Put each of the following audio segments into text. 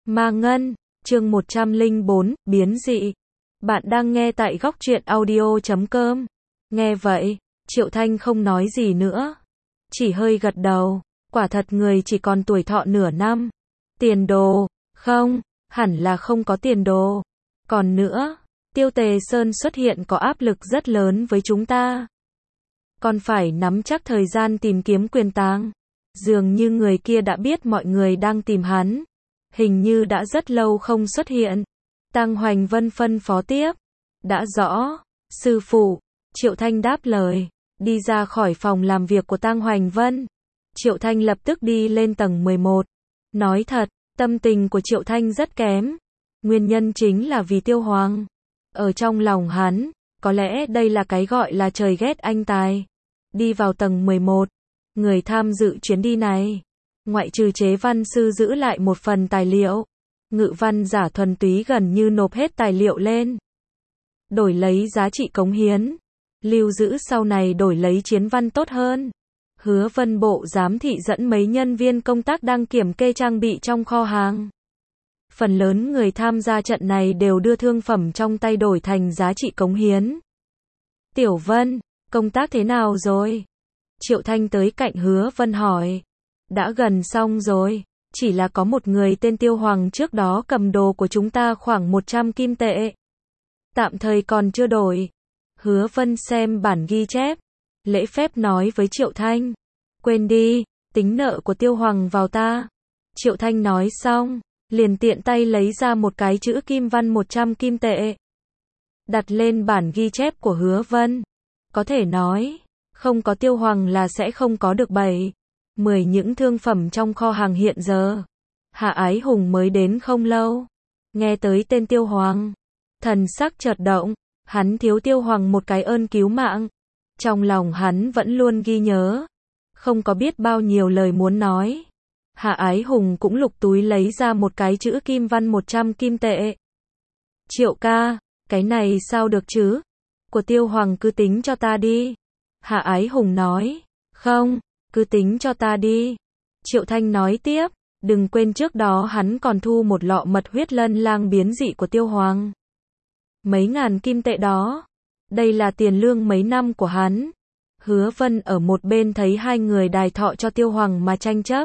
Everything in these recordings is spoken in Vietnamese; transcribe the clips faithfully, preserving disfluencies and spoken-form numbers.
Ma Ngân, chương một trăm lẻ bốn, biến dị. Bạn đang nghe tại góc truyện audio chấm com. Nghe vậy, Triệu Thanh không nói gì nữa. Chỉ hơi gật đầu, quả thật người chỉ còn tuổi thọ nửa năm. Tiền đồ, không, hẳn là không có tiền đồ. Còn nữa, Tiêu Tề Sơn xuất hiện có áp lực rất lớn với chúng ta. Còn phải nắm chắc thời gian tìm kiếm Quyền Tàng. Dường như người kia đã biết mọi người đang tìm hắn. Hình như đã rất lâu không xuất hiện. Tang Hoành Vân phân phó tiếp. Đã rõ, sư phụ. Triệu Thanh đáp lời, đi ra khỏi phòng làm việc của Tang Hoành Vân. Triệu Thanh lập tức đi lên tầng mười một. Nói thật, tâm tình của Triệu Thanh rất kém. Nguyên nhân chính là vì Tiêu Hoàng. Ở trong lòng hắn, có lẽ đây là cái gọi là trời ghét anh tài. Đi vào tầng mười một, người tham dự chuyến đi này, ngoại trừ chế văn sư giữ lại một phần tài liệu, ngự văn giả thuần túy gần như nộp hết tài liệu lên. Đổi lấy giá trị cống hiến, lưu giữ sau này đổi lấy chiến văn tốt hơn. Hứa Vân bộ giám thị dẫn mấy nhân viên công tác đang kiểm kê trang bị trong kho hàng. Phần lớn người tham gia trận này đều đưa thương phẩm trong tay đổi thành giá trị cống hiến. Tiểu Vân, công tác thế nào rồi? Triệu Thanh tới cạnh Hứa Vân hỏi. Đã gần xong rồi, chỉ là có một người tên Tiêu Hoàng trước đó cầm đồ của chúng ta khoảng một trăm kim tệ. Tạm thời còn chưa đổi. Hứa Vân xem bản ghi chép, lễ phép nói với Triệu Thanh. Quên đi, tính nợ của Tiêu Hoàng vào ta. Triệu Thanh nói xong, liền tiện tay lấy ra một cái chữ kim văn một trăm kim tệ. Đặt lên bản ghi chép của Hứa Vân. Có thể nói, không có Tiêu Hoàng là sẽ không có được bảy, mười những thương phẩm trong kho hàng hiện giờ. Hạ Ái Hùng mới đến không lâu. Nghe tới tên Tiêu Hoàng, thần sắc chợt động, hắn thiếu Tiêu Hoàng một cái ơn cứu mạng. Trong lòng hắn vẫn luôn ghi nhớ, không có biết bao nhiêu lời muốn nói. Hạ Ái Hùng cũng lục túi lấy ra một cái chữ kim văn một trăm kim tệ. Triệu ca, cái này sao được chứ? Của Tiêu Hoàng cứ tính cho ta đi. Hạ Ái Hùng nói. Không, cứ tính cho ta đi. Triệu Thanh nói tiếp. Đừng quên trước đó hắn còn thu một lọ mật huyết lân lang biến dị của Tiêu Hoàng. Mấy ngàn kim tệ đó. Đây là tiền lương mấy năm của hắn. Hứa Vân ở một bên thấy hai người đài thọ cho Tiêu Hoàng mà tranh chấp.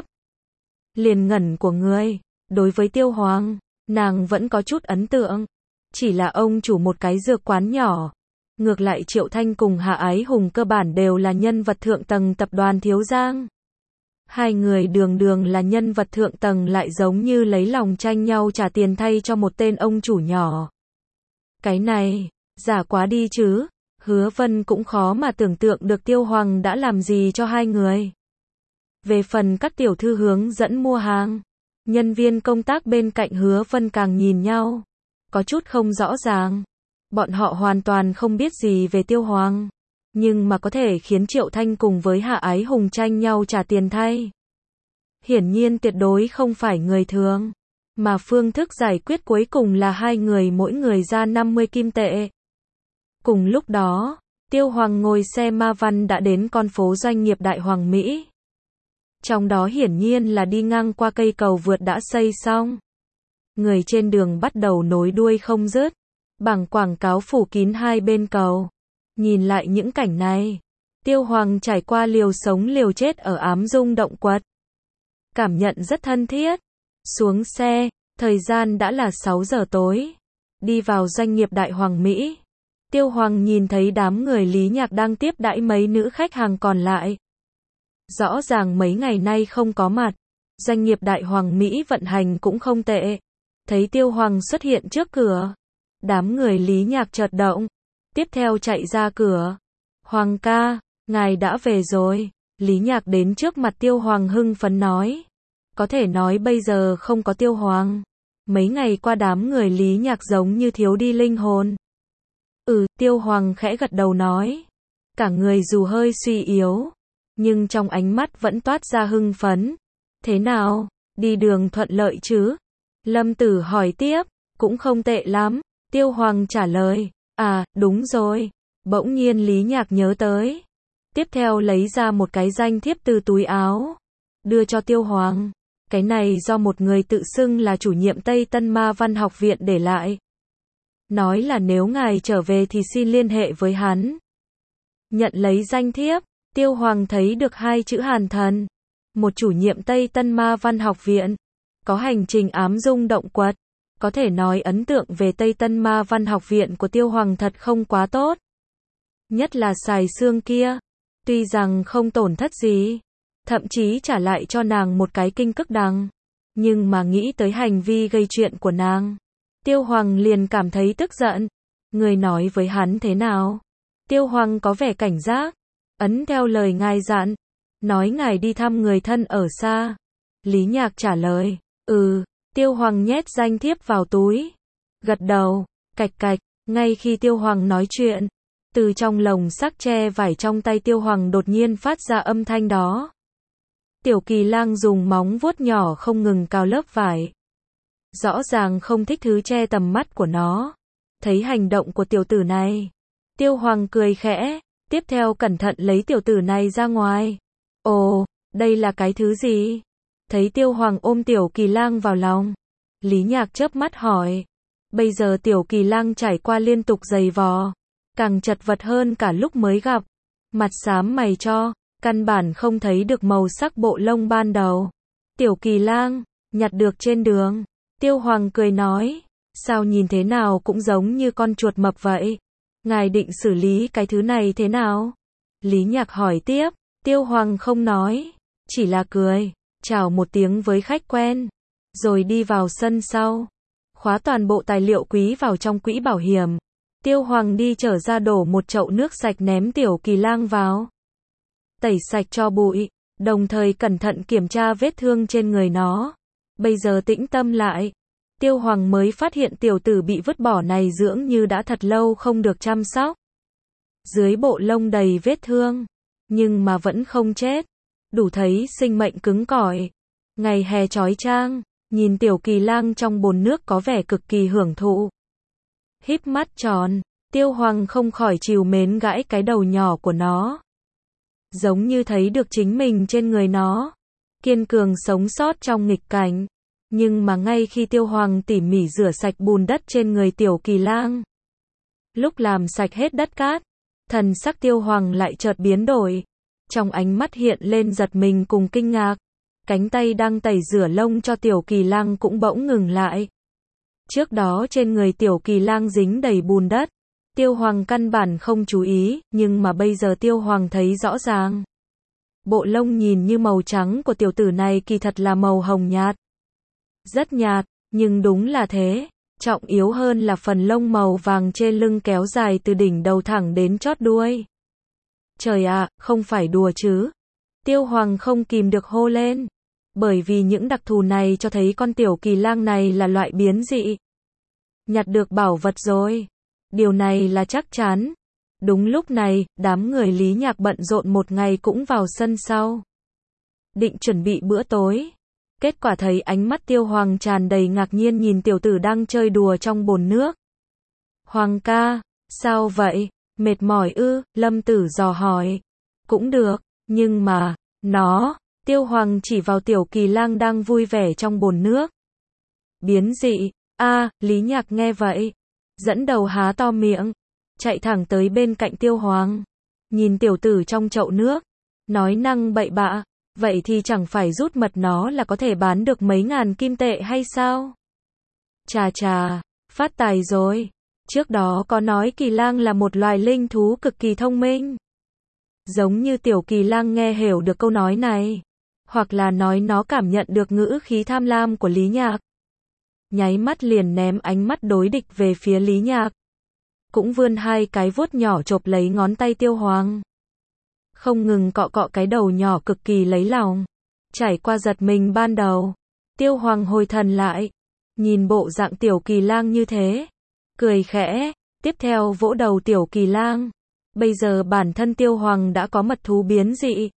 Liền ngẩn của người. Đối với Tiêu Hoàng, nàng vẫn có chút ấn tượng. Chỉ là ông chủ một cái dược quán nhỏ. Ngược lại Triệu Thanh cùng Hạ Ái Hùng cơ bản đều là nhân vật thượng tầng tập đoàn Thiếu Giang. Hai người đường đường là nhân vật thượng tầng lại giống như lấy lòng tranh nhau trả tiền thay cho một tên ông chủ nhỏ. Cái này, giả quá đi chứ. Hứa Vân cũng khó mà tưởng tượng được Tiêu Hoàng đã làm gì cho hai người. Về phần các tiểu thư hướng dẫn mua hàng, nhân viên công tác bên cạnh Hứa Vân càng nhìn nhau, có chút không rõ ràng. Bọn họ hoàn toàn không biết gì về Tiêu Hoàng, nhưng mà có thể khiến Triệu Thanh cùng với Hạ Ái Hùng tranh nhau trả tiền thay. Hiển nhiên tuyệt đối không phải người thường, mà phương thức giải quyết cuối cùng là hai người mỗi người ra năm mươi kim tệ. Cùng lúc đó, Tiêu Hoàng ngồi xe ma văn đã đến con phố doanh nghiệp Đại Hoàng Mỹ. Trong đó hiển nhiên là đi ngang qua cây cầu vượt đã xây xong. Người trên đường bắt đầu nối đuôi không dứt. Bảng quảng cáo phủ kín hai bên cầu. Nhìn lại những cảnh này, Tiêu Hoàng trải qua liều sống liều chết ở ám dung động quật. Cảm nhận rất thân thiết. Xuống xe, thời gian đã là sáu giờ tối. Đi vào doanh nghiệp Đại Hoàng Mỹ. Tiêu Hoàng nhìn thấy đám người Lý Nhạc đang tiếp đãi mấy nữ khách hàng còn lại. Rõ ràng mấy ngày nay không có mặt. Doanh nghiệp Đại Hoàng Mỹ vận hành cũng không tệ. Thấy Tiêu Hoàng xuất hiện trước cửa, đám người Lý Nhạc chợt động, tiếp theo chạy ra cửa. Hoàng ca, ngài đã về rồi. Lý Nhạc đến trước mặt Tiêu Hoàng hưng phấn nói. Có thể nói bây giờ không có Tiêu Hoàng, mấy ngày qua đám người Lý Nhạc giống như thiếu đi linh hồn. Ừ, Tiêu Hoàng khẽ gật đầu nói. Cả người dù hơi suy yếu, nhưng trong ánh mắt vẫn toát ra hưng phấn. Thế nào, đi đường thuận lợi chứ? Lâm Tử hỏi tiếp. Cũng không tệ lắm. Tiêu Hoàng trả lời. À, đúng rồi. Bỗng nhiên Lý Nhạc nhớ tới. Tiếp theo lấy ra một cái danh thiếp từ túi áo. Đưa cho Tiêu Hoàng. Cái này do một người tự xưng là chủ nhiệm Tây Tân Ma Văn học viện để lại. Nói là nếu ngài trở về thì xin liên hệ với hắn. Nhận lấy danh thiếp, Tiêu Hoàng thấy được hai chữ Hàn Thần. Một chủ nhiệm Tây Tân Ma Văn học viện. Có hành trình ám dung động quật. Có thể nói ấn tượng về Tây Tân Ma Văn học viện của Tiêu Hoàng thật không quá tốt. Nhất là xài xương kia. Tuy rằng không tổn thất gì. Thậm chí trả lại cho nàng một cái kinh cức đằng. Nhưng mà nghĩ tới hành vi gây chuyện của nàng. Tiêu Hoàng liền cảm thấy tức giận. Người nói với hắn thế nào? Tiêu Hoàng có vẻ cảnh giác. Ấn theo lời ngài dặn. Nói ngài đi thăm người thân ở xa. Lý Nhạc trả lời. Ừ. Tiêu Hoàng nhét danh thiếp vào túi. Gật đầu. Cạch cạch. Ngay khi Tiêu Hoàng nói chuyện. Từ trong lồng sắc tre vải trong tay Tiêu Hoàng đột nhiên phát ra âm thanh đó. Tiểu Kỳ Lang dùng móng vuốt nhỏ không ngừng cào lớp vải. Rõ ràng không thích thứ che tầm mắt của nó. Thấy hành động của tiểu tử này. Tiêu Hoàng cười khẽ. Tiếp theo cẩn thận lấy tiểu tử này ra ngoài. Ồ, đây là cái thứ gì? Thấy Tiêu Hoàng ôm Tiểu Kỳ Lang vào lòng. Lý Nhạc chớp mắt hỏi. Bây giờ Tiểu Kỳ Lang trải qua liên tục giày vò. Càng chật vật hơn cả lúc mới gặp. Mặt xám mày cho. Căn bản không thấy được màu sắc bộ lông ban đầu. Tiểu Kỳ Lang, nhặt được trên đường. Tiêu Hoàng cười nói. Sao nhìn thế nào cũng giống như con chuột mập vậy. Ngài định xử lý cái thứ này thế nào? Lý Nhạc hỏi tiếp. Tiêu Hoàng không nói. Chỉ là cười. Chào một tiếng với khách quen. Rồi đi vào sân sau. Khóa toàn bộ tài liệu quý vào trong quỹ bảo hiểm. Tiêu Hoàng đi trở ra đổ một chậu nước sạch ném Tiểu Kỳ Lang vào. Tẩy sạch cho bụi. Đồng thời cẩn thận kiểm tra vết thương trên người nó. Bây giờ tĩnh tâm lại. Tiêu Hoàng mới phát hiện tiểu tử bị vứt bỏ này dưỡng như đã thật lâu không được chăm sóc. Dưới bộ lông đầy vết thương. Nhưng mà vẫn không chết. Đủ thấy sinh mệnh cứng cỏi. Ngày hè chói chang. Nhìn Tiểu Kỳ Lang trong bồn nước có vẻ cực kỳ hưởng thụ. Híp mắt tròn. Tiêu Hoàng không khỏi trìu mến gãi cái đầu nhỏ của nó. Giống như thấy được chính mình trên người nó. Kiên cường sống sót trong nghịch cảnh. Nhưng mà ngay khi Tiêu Hoàng tỉ mỉ rửa sạch bùn đất trên người Tiểu Kỳ Lang. Lúc làm sạch hết đất cát. Thần sắc Tiêu Hoàng lại chợt biến đổi. Trong ánh mắt hiện lên giật mình cùng kinh ngạc. Cánh tay đang tẩy rửa lông cho Tiểu Kỳ Lang cũng bỗng ngừng lại. Trước đó trên người Tiểu Kỳ Lang dính đầy bùn đất. Tiêu Hoàng căn bản không chú ý, nhưng mà bây giờ Tiêu Hoàng thấy rõ ràng. Bộ lông nhìn như màu trắng của tiểu tử này kỳ thật là màu hồng nhạt. Rất nhạt, nhưng đúng là thế. Trọng yếu hơn là phần lông màu vàng trên lưng kéo dài từ đỉnh đầu thẳng đến chót đuôi. Trời ạ, không phải đùa chứ. Tiêu Hoàng không kìm được hô lên. Bởi vì những đặc thù này cho thấy con Tiểu Kỳ Lang này là loại biến dị. Nhặt được bảo vật rồi. Điều này là chắc chắn. Đúng lúc này, đám người Lý Nhạc bận rộn một ngày cũng vào sân sau. Định chuẩn bị bữa tối. Kết quả thấy ánh mắt Tiêu Hoàng tràn đầy ngạc nhiên nhìn tiểu tử đang chơi đùa trong bồn nước. Hoàng ca, sao vậy? Mệt mỏi ư? Lâm Tử dò hỏi. Cũng được, nhưng mà, nó, Tiêu Hoàng chỉ vào Tiểu Kỳ Lang đang vui vẻ trong bồn nước. Biến dị, a, Lý Nhạc nghe vậy. Dẫn đầu há to miệng. Chạy thẳng tới bên cạnh Tiêu Hoàng. Nhìn tiểu tử trong chậu nước. Nói năng bậy bạ. Vậy thì chẳng phải rút mật nó là có thể bán được mấy ngàn kim tệ hay sao? Chà chà, phát tài rồi. Trước đó có nói Kỳ Lang là một loài linh thú cực kỳ thông minh. Giống như Tiểu Kỳ Lang nghe hiểu được câu nói này. Hoặc là nói nó cảm nhận được ngữ khí tham lam của Lý Nhạc. Nháy mắt liền ném ánh mắt đối địch về phía Lý Nhạc. Cũng vươn hai cái vuốt nhỏ chộp lấy ngón tay Tiêu Hoàng. Không ngừng cọ cọ cái đầu nhỏ cực kỳ lấy lòng. Trải qua giật mình ban đầu. Tiêu Hoàng hồi thần lại. Nhìn bộ dạng Tiểu Kỳ Lang như thế. Cười khẽ. Tiếp theo vỗ đầu Tiểu Kỳ Lang. Bây giờ bản thân Tiêu Hoàng đã có mật thú biến dị.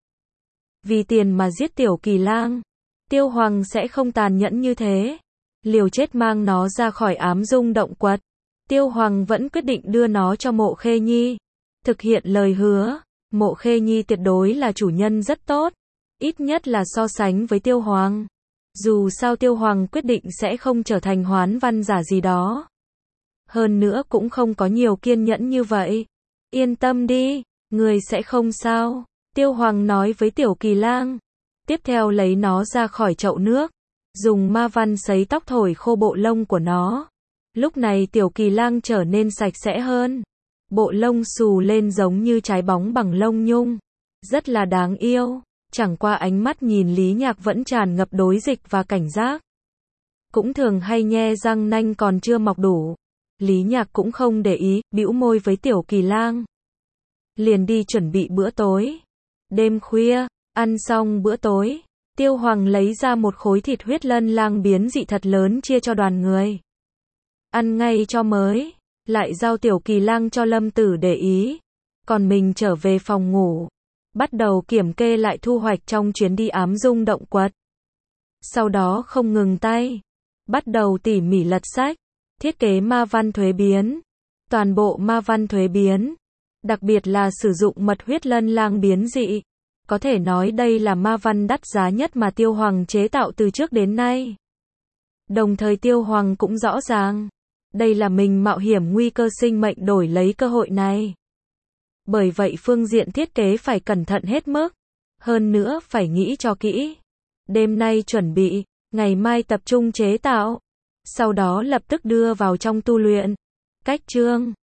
Vì tiền mà giết Tiểu Kỳ Lang. Tiêu Hoàng sẽ không tàn nhẫn như thế. Liều chết mang nó ra khỏi ám dung động quật. Tiêu Hoàng vẫn quyết định đưa nó cho Mộ Khê Nhi. Thực hiện lời hứa. Mộ Khê Nhi tuyệt đối là chủ nhân rất tốt. Ít nhất là so sánh với Tiêu Hoàng. Dù sao Tiêu Hoàng quyết định sẽ không trở thành hoán văn giả gì đó. Hơn nữa cũng không có nhiều kiên nhẫn như vậy. Yên tâm đi, người sẽ không sao. Tiêu Hoàng nói với Tiểu Kỳ Lang. Tiếp theo lấy nó ra khỏi chậu nước. Dùng ma văn sấy tóc thổi khô bộ lông của nó. Lúc này Tiểu Kỳ Lang trở nên sạch sẽ hơn. Bộ lông xù lên giống như trái bóng bằng lông nhung. Rất là đáng yêu. Chẳng qua ánh mắt nhìn Lý Nhạc vẫn tràn ngập đối dịch và cảnh giác. Cũng thường hay nhe răng nanh còn chưa mọc đủ. Lý Nhạc cũng không để ý, bĩu môi với Tiểu Kỳ Lang. Liền đi chuẩn bị bữa tối. Đêm khuya, ăn xong bữa tối, Tiêu Hoàng lấy ra một khối thịt huyết lân lang biến dị thật lớn chia cho đoàn người. Ăn ngay cho mới, lại giao Tiểu Kỳ Lang cho Lâm Tử để ý. Còn mình trở về phòng ngủ, bắt đầu kiểm kê lại thu hoạch trong chuyến đi ám dung động quật. Sau đó không ngừng tay, bắt đầu tỉ mỉ lật sách, thiết kế ma văn thuế biến. Toàn bộ ma văn thuế biến, đặc biệt là sử dụng mật huyết lân lang biến dị. Có thể nói đây là ma văn đắt giá nhất mà Tiêu Hoàng chế tạo từ trước đến nay. Đồng thời Tiêu Hoàng cũng rõ ràng, đây là mình mạo hiểm nguy cơ sinh mệnh đổi lấy cơ hội này. Bởi vậy phương diện thiết kế phải cẩn thận hết mức. Hơn nữa phải nghĩ cho kỹ. Đêm nay chuẩn bị, ngày mai tập trung chế tạo. Sau đó lập tức đưa vào trong tu luyện. Cách chương